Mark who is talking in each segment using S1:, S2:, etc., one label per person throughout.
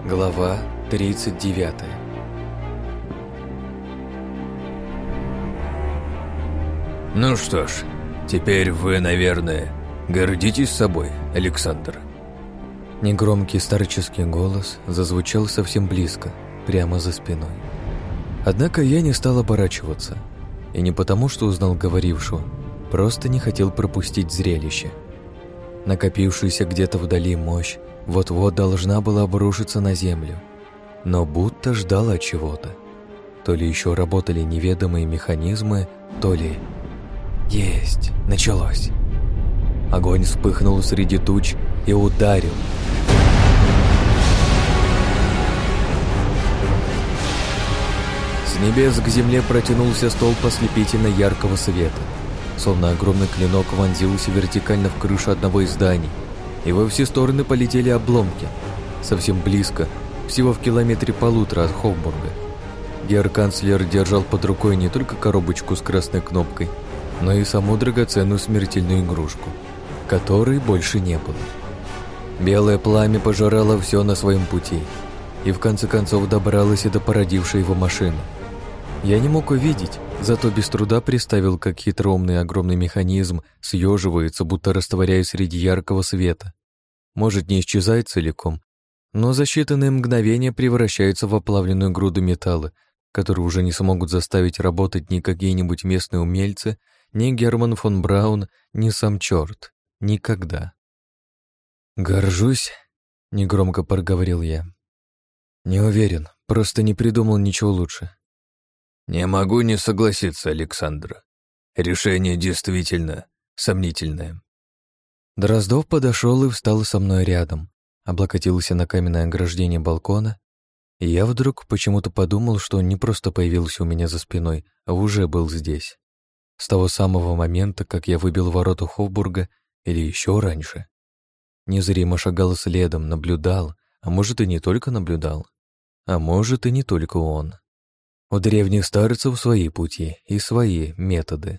S1: Глава 39.
S2: Ну что ж, теперь вы, наверное, гордитесь собой, Александр.
S1: Негромкий старческий голос зазвучал совсем близко, прямо за спиной. Однако я не стал оборачиваться. И не потому, что узнал говорившего, просто не хотел пропустить зрелище. Накопившаяся где-то вдали мощь вот-вот должна была обрушиться на землю, но будто ждала чего-то. То ли еще работали неведомые механизмы, то ли... Есть! Началось! Огонь вспыхнул среди туч и ударил. С небес к земле протянулся столб ослепительно яркого света. Словно огромный клинок вонзился вертикально в крышу одного из зданий, и во все стороны полетели обломки. Совсем близко, всего в километре полутора от Хофбурга. Герр-канцлер держал под рукой не только коробочку с красной кнопкой, но и саму драгоценную смертельную игрушку, которой больше не было. Белое пламя пожирало все на своем пути, и в конце концов добралось и до породившей его машины. Я не мог увидеть, зато без труда представил, как хитроумный огромный механизм съеживается, будто растворяясь среди яркого света. Может, не исчезает целиком, но за считанные мгновения превращается в оплавленную груду металла, которую уже не смогут заставить работать ни какие-нибудь местные умельцы, ни Герман фон Браун, ни сам черт. Никогда. «Горжусь», — негромко проговорил я. «Не уверен, просто не придумал ничего лучше».
S2: Не могу не согласиться, Александр. Решение действительно сомнительное.
S1: Дроздов подошел и встал со мной рядом, облокотился на каменное ограждение балкона, и я вдруг почему-то подумал, что он не просто появился у меня за спиной, а уже был здесь. С того самого момента, как я выбил ворота Хофбурга, или еще раньше. Незримо шагал следом, наблюдал, а может и не только наблюдал, а может и не только он. У древних старцев свои пути и свои методы.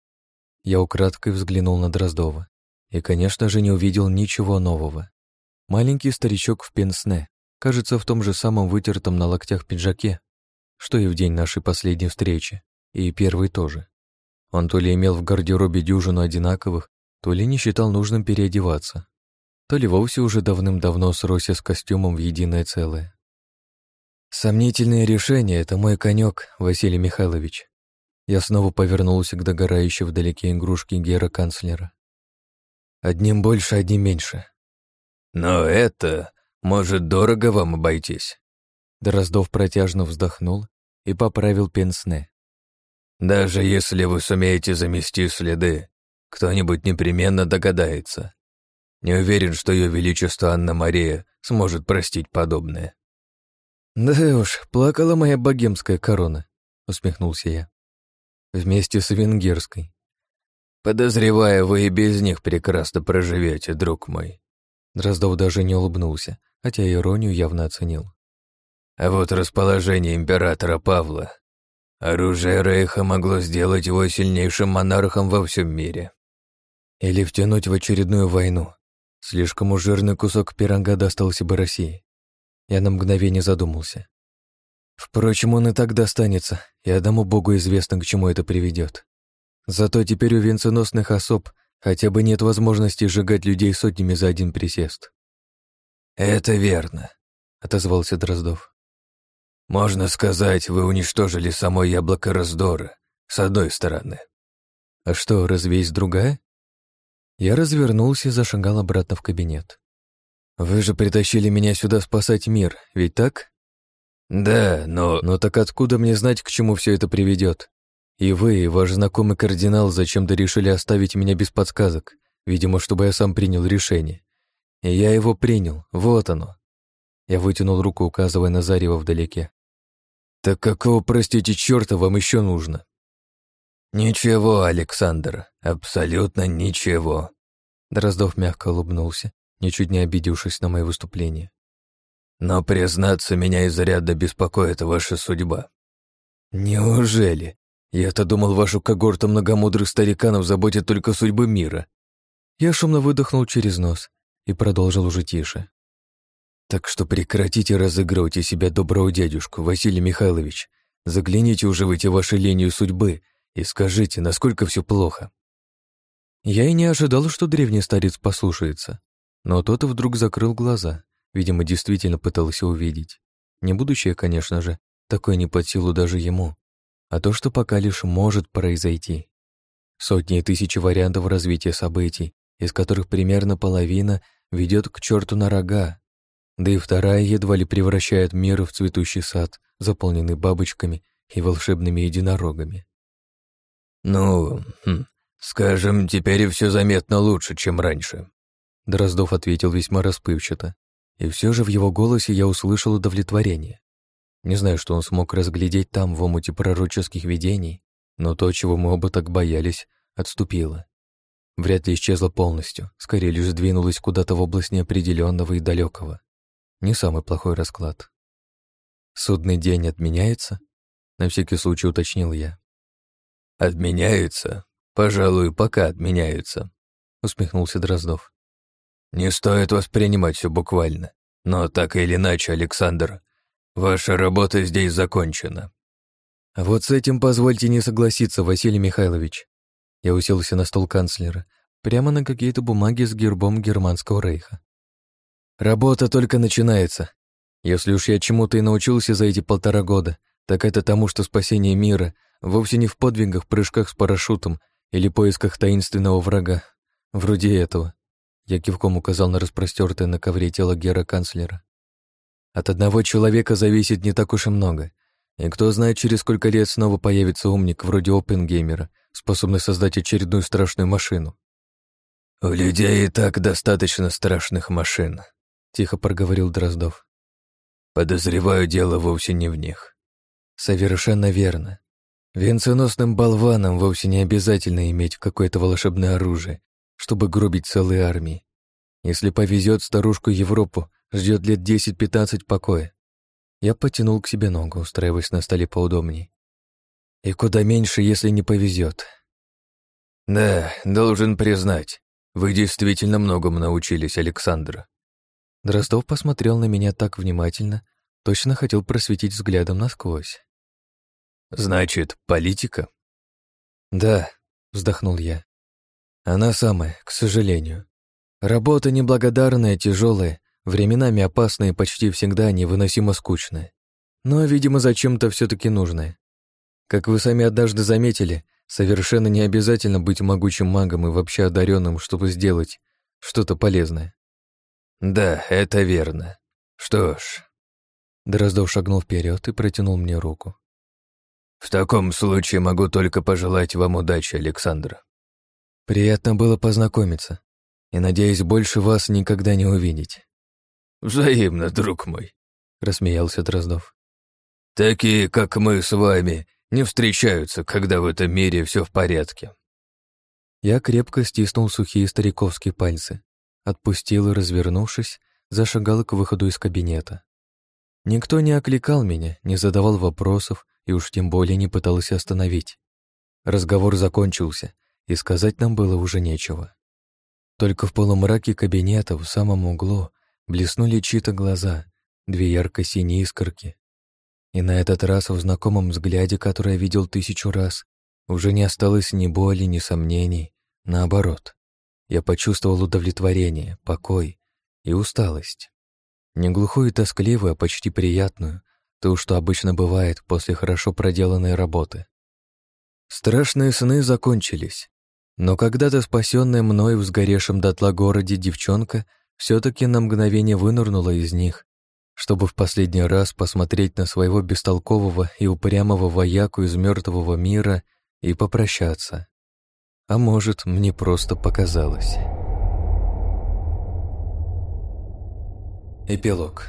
S1: Я украдкой взглянул на Дроздова и, конечно же, не увидел ничего нового. Маленький старичок в пенсне, кажется, в том же самом вытертом на локтях пиджаке, что и в день нашей последней встречи, и первый тоже. Он то ли имел в гардеробе дюжину одинаковых, то ли не считал нужным переодеваться, то ли вовсе уже давным-давно сросся с костюмом в единое целое. «Сомнительные решения — это мой конек, Василий Михайлович». Я снова повернулся к догорающей вдалеке игрушке Герра-канцлера. «Одним больше, одним меньше».
S2: «Но это может дорого вам обойтись».
S1: Дроздов протяжно вздохнул и поправил пенсне.
S2: «Даже если вы сумеете замести следы, кто-нибудь непременно догадается. Не уверен, что Ее Величество Анна-Мария сможет простить подобное».
S1: «Да уж, плакала моя богемская корона», — усмехнулся я. «Вместе с венгерской».
S2: «Подозреваю, вы и без них прекрасно проживете, друг мой».
S1: Дроздов даже не улыбнулся, хотя иронию явно оценил.
S2: «А вот расположение императора Павла. Оружие Рейха могло сделать его сильнейшим монархом во всем мире».
S1: Или втянуть в очередную войну. Слишком уж жирный кусок пирога достался бы России. Я на мгновение задумался. Впрочем, он и так достанется, и одному богу известно, к чему это приведет. Зато теперь у венценосных особ хотя бы нет возможности сжигать людей сотнями за один присест.
S2: «Это верно», — отозвался Дроздов. «Можно сказать, вы уничтожили само яблоко раздора, с одной стороны».
S1: А что, разве есть другая? Я развернулся и зашагал обратно в кабинет. «Вы же притащили меня сюда спасать мир, ведь так?»
S2: «Да, но...»
S1: «Но так откуда мне знать, к чему все это приведет? И вы, и ваш знакомый кардинал, зачем-то решили оставить меня без подсказок, видимо, чтобы я сам принял решение. И я его принял, вот оно». Я вытянул руку, указывая на зарево вдалеке. «Так какого, простите, черта вам еще нужно?»
S2: «Ничего, Александр, абсолютно ничего».
S1: Дроздов мягко улыбнулся, ничуть не обидевшись на мои выступления.
S2: «Но, признаться, меня изрядно беспокоит ваша судьба».
S1: «Неужели? Я-то думал, вашу когорту многомудрых стариканов заботит только судьбы мира». Я шумно выдохнул через нос и продолжил уже тише.
S2: Так что прекратите разыгрывать из себя доброго дядюшку, Василий Михайлович. Загляните уже в эти ваши линию судьбы и скажите, насколько все плохо».
S1: Я и не ожидал, что древний старец послушается. Но тот вдруг закрыл глаза, видимо, действительно пытался увидеть. Не будущее, конечно же, такое не под силу даже ему, а то, что пока лишь может произойти. Сотни и тысячи вариантов развития событий, из которых примерно половина ведет к черту на рога, да и вторая едва ли превращает мир в цветущий сад, заполненный бабочками и волшебными единорогами.
S2: «Ну, скажем, теперь все заметно лучше, чем раньше», —
S1: Дроздов ответил весьма расплывчато, и все же в его голосе я услышал удовлетворение. Не знаю, что он смог разглядеть там в омуте пророческих видений, но то, чего мы оба так боялись, отступило. Вряд ли исчезло полностью, скорее лишь сдвинулось куда-то в область неопределенного и далекого. Не самый плохой расклад. «Судный день отменяется?» — на всякий случай уточнил я.
S2: «Отменяется? Пожалуй, пока отменяется», — усмехнулся Дроздов. «Не стоит воспринимать все буквально, но так или иначе, Александр, ваша работа здесь закончена».
S1: «А вот с этим позвольте не согласиться, Василий Михайлович». Я уселся на стол канцлера, прямо на какие-то бумаги с гербом Германского рейха. «Работа только начинается. Если уж я чему-то и научился за эти 1,5 года, так это тому, что спасение мира вовсе не в подвигах, прыжках с парашютом или поисках таинственного врага. Вроде этого». Я кивком указал на распростёртое на ковре тело гера-канцлера. «От одного человека зависит не так уж и много. И кто знает, через сколько лет снова появится умник вроде Оппенгеймера, способный создать очередную страшную машину».
S2: «У людей и так достаточно страшных машин», — тихо проговорил Дроздов. «Подозреваю, дело вовсе не в них».
S1: «Совершенно верно. Венценосным болванам вовсе не обязательно иметь какое-то волшебное оружие, чтобы гробить целые армии. Если повезет, старушку Европу ждет лет 10-15 покоя». Я потянул к себе ногу, устраиваясь на столе поудобней. «И куда меньше, если не повезет».
S2: «Да, должен признать, вы действительно многому научились, Александр».
S1: Дроздов посмотрел на меня так внимательно, точно хотел просветить взглядом насквозь.
S2: «Значит, политика?»
S1: «Да», — вздохнул я. «Она самая, к сожалению. Работа неблагодарная, тяжелая, временами опасная и почти всегда невыносимо скучная. Но, видимо, зачем-то все-таки нужная. Как вы сами однажды заметили, совершенно не обязательно быть могучим магом и вообще одаренным, чтобы сделать что-то полезное».
S2: «Да, это верно. Что ж...»
S1: Дроздов шагнул вперед и протянул мне руку.
S2: «В таком случае могу только пожелать вам удачи, Александр».
S1: «Приятно было познакомиться, и, надеюсь, больше вас никогда не увидеть».
S2: «Взаимно, друг мой», —
S1: рассмеялся Дроздов.
S2: «Такие, как мы с вами, не встречаются, когда в этом мире все в порядке».
S1: Я крепко стиснул сухие стариковские пальцы, отпустил и, развернувшись, зашагал к выходу из кабинета. Никто не окликал меня, не задавал вопросов и уж тем более не пытался остановить. Разговор закончился, и сказать нам было уже нечего. Только в полумраке кабинета в самом углу блеснули чьи-то глаза, 2 ярко-синие искорки. И на этот раз в знакомом взгляде, который я видел 1000 раз, уже не осталось ни боли, ни сомнений. Наоборот, я почувствовал удовлетворение, покой и усталость. Не глухую и тоскливую, а почти приятную, то, что обычно бывает после хорошо проделанной работы. Страшные сны закончились, но когда-то спасенная мной в сгоревшем дотла городе девчонка все-таки на мгновение вынырнула из них, чтобы в последний раз посмотреть на своего бестолкового и упрямого вояку из мертвого мира и попрощаться. А может, мне просто показалось. Эпилог.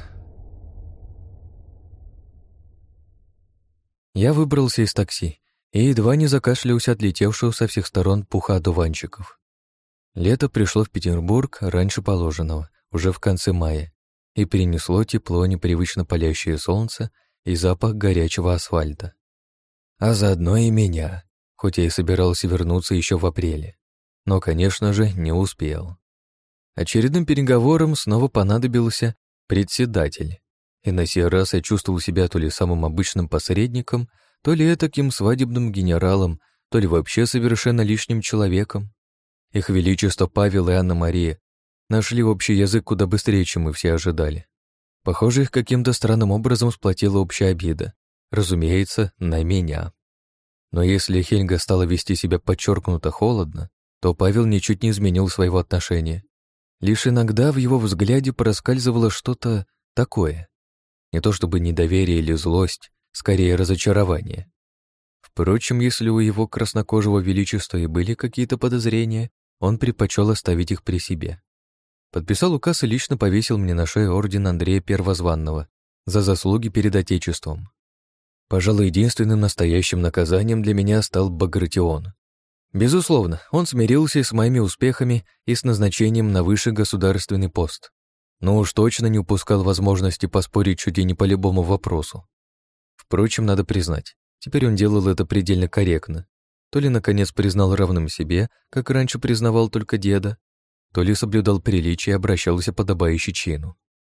S1: Я выбрался из такси и едва не закашлялся от летевшего со всех сторон пуха одуванчиков. Лето пришло в Петербург раньше положенного, уже в конце мая, и принесло тепло, непривычно палящее солнце и запах горячего асфальта. А заодно и меня, хоть я и собирался вернуться еще в апреле. Но, конечно же, не успел. Очередным переговорам снова понадобился председатель. И на сей раз я чувствовал себя то ли самым обычным посредником, то ли этаким свадебным генералом, то ли вообще совершенно лишним человеком. Их Величество Павел и Анна-Мария нашли общий язык куда быстрее, чем мы все ожидали. Похоже, их каким-то странным образом сплотила общая обида. Разумеется, на меня. Но если Хельга стала вести себя подчеркнуто холодно, то Павел ничуть не изменил своего отношения. Лишь иногда в его взгляде проскальзывало что-то такое. Не то чтобы недоверие или злость, скорее разочарование. Впрочем, если у его краснокожего величества и были какие-то подозрения, он предпочел оставить их при себе. Подписал указ и лично повесил мне на шею орден Андрея Первозванного за заслуги перед Отечеством. Пожалуй, единственным настоящим наказанием для меня стал Багратион. Безусловно, он смирился с моими успехами и с назначением на высший государственный пост. Но уж точно не упускал возможности поспорить чуть ли не по любому вопросу. Впрочем, надо признать, теперь он делал это предельно корректно. То ли, наконец, признал равным себе, как раньше признавал только деда, то ли соблюдал приличие и обращался подобающе чину.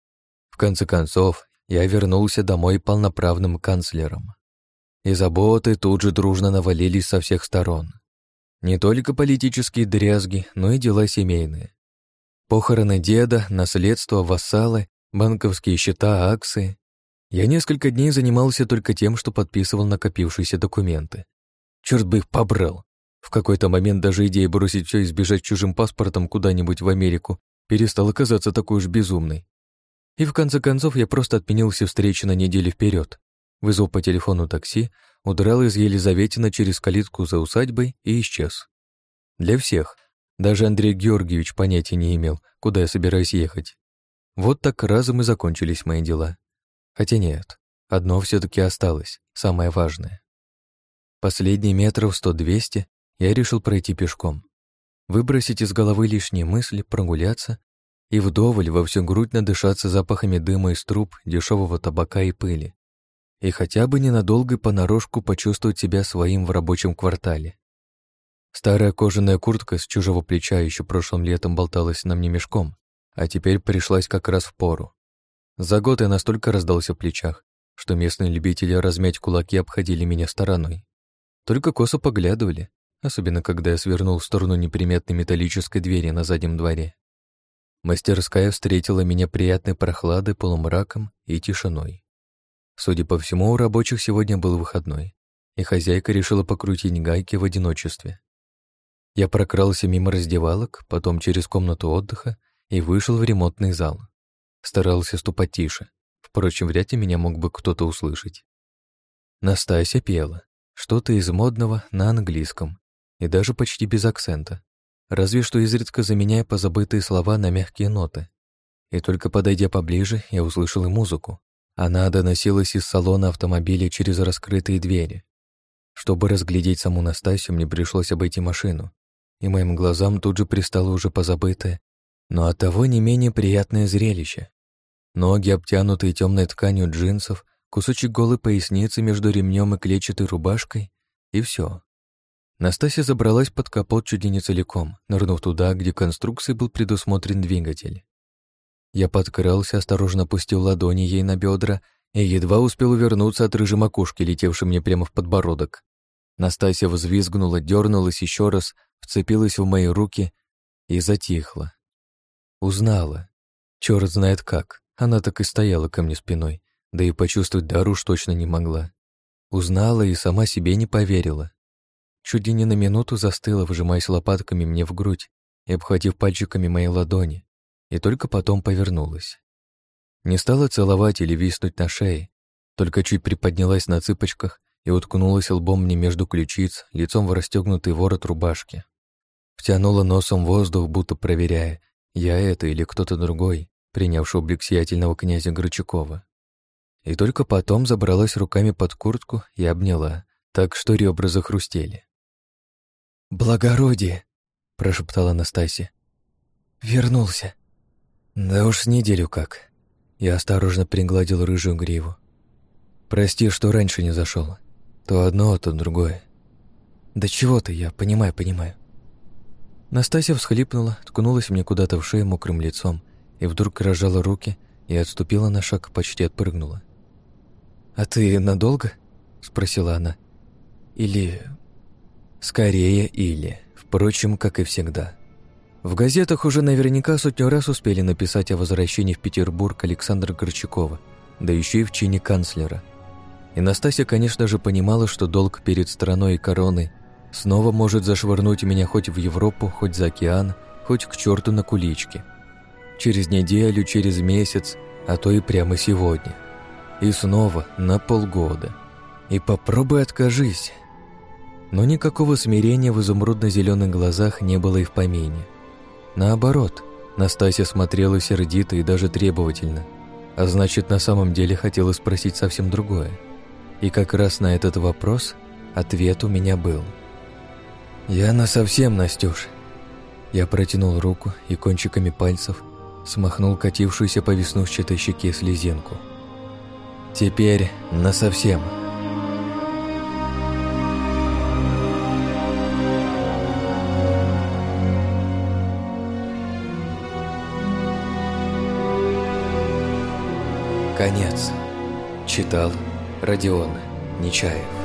S1: В конце концов, я вернулся домой полноправным канцлером. И заботы тут же дружно навалились со всех сторон. Не только политические дрязги, но и дела семейные. Похороны деда, наследство, вассалы, банковские счета, акции. Я несколько дней занимался только тем, что подписывал накопившиеся документы. Черт бы их побрал. В какой-то момент даже идея бросить все и сбежать чужим паспортом куда-нибудь в Америку перестала казаться такой уж безумной. И в конце концов я просто отменил все встречи на неделю вперед, вызвал по телефону такси, удрал из Елизаветина через калитку за усадьбой и исчез. Для всех. Даже Андрей Георгиевич понятия не имел, куда я собираюсь ехать. Вот так разом и закончились мои дела. Хотя нет, одно все-таки осталось, самое важное. Последние метров 100-200 я решил пройти пешком, выбросить из головы лишние мысли, прогуляться и вдоволь во всю грудь надышаться запахами дыма из труб, дешевого табака и пыли. И хотя бы ненадолго понарошку почувствовать себя своим в рабочем квартале. Старая кожаная куртка с чужого плеча еще прошлым летом болталась на мне мешком, а теперь пришлась как раз в пору. За год я настолько раздался в плечах, что местные любители размять кулаки обходили меня стороной. Только косо поглядывали, особенно когда я свернул в сторону неприметной металлической двери на заднем дворе. Мастерская встретила меня приятной прохладой, полумраком и тишиной. Судя по всему, у рабочих сегодня был выходной, и хозяйка решила покрутить гайки в одиночестве. Я прокрался мимо раздевалок, потом через комнату отдыха и вышел в ремонтный зал. Старался ступать тише, впрочем, вряд ли меня мог бы кто-то услышать. Настасья пела, что-то из модного на английском, и даже почти без акцента, разве что изредка заменяя позабытые слова на мягкие ноты. И только подойдя поближе, я услышал и музыку. Она доносилась из салона автомобиля через раскрытые двери. Чтобы разглядеть саму Настасью, мне пришлось обойти машину, и моим глазам тут же пристало уже позабытое, но оттого не менее приятное зрелище. Ноги, обтянутые темной тканью джинсов, кусочек голой поясницы между ремнем и клетчатой рубашкой, и все. Настасья забралась под капот чуть ли не целиком, нырнув туда, где конструкцией был предусмотрен двигатель. Я подкрался, осторожно опустил ладони ей на бедра и едва успел увернуться от рыжей макушки, летевшей мне прямо в подбородок. Настасья взвизгнула, дернулась еще раз, вцепилась в мои руки и затихла. Узнала. Черт знает как. Она так и стояла ко мне спиной, да и почувствовать дар уж точно не могла. Узнала и сама себе не поверила. Чуть ли не на минуту застыла, вжимаясь лопатками мне в грудь и обхватив пальчиками мои ладони, и только потом повернулась. Не стала целовать или виснуть на шее, только чуть приподнялась на цыпочках и уткнулась лбом мне между ключиц, лицом в расстегнутый ворот рубашки. Втянула носом воздух, будто проверяя, я это или кто-то другой, принявший облик сиятельного князя Грачукова. И только потом забралась руками под куртку и обняла, так что ребра захрустели. «Благородие!» — прошептала Настасья. «Вернулся». «Да уж с неделю как». Я осторожно пригладил рыжую гриву. «Прости, что раньше не зашел. То одно, то другое». «Да чего ты, я понимаю». Настасья всхлипнула, ткнулась мне куда-то в шею мокрым лицом и вдруг разжала руки и отступила на шаг, почти отпрыгнула. «А ты надолго?» — спросила она. «Или...» «Скорее или. Впрочем, как и всегда. В газетах уже наверняка сотню раз успели написать о возвращении в Петербург Александра Горчакова, да еще и в чине канцлера. И Настасья, конечно же, понимала, что долг перед страной и короной снова может зашвырнуть меня хоть в Европу, хоть за океан, хоть к черту на куличке. Через неделю, через месяц, а то и прямо сегодня. И снова на полгода. И попробуй откажись. Но никакого смирения в изумрудно-зеленых глазах не было и в помине. Наоборот, Настасья смотрела сердито и даже требовательно, а значит, на самом деле хотела спросить совсем другое. И как раз на этот вопрос ответ у меня был. «Я насовсем, Настюш». Я протянул руку и кончиками пальцев смахнул катившуюся по веснушчатой щеке слезинку. «Теперь насовсем». Конец. Читал Родион Нечаев.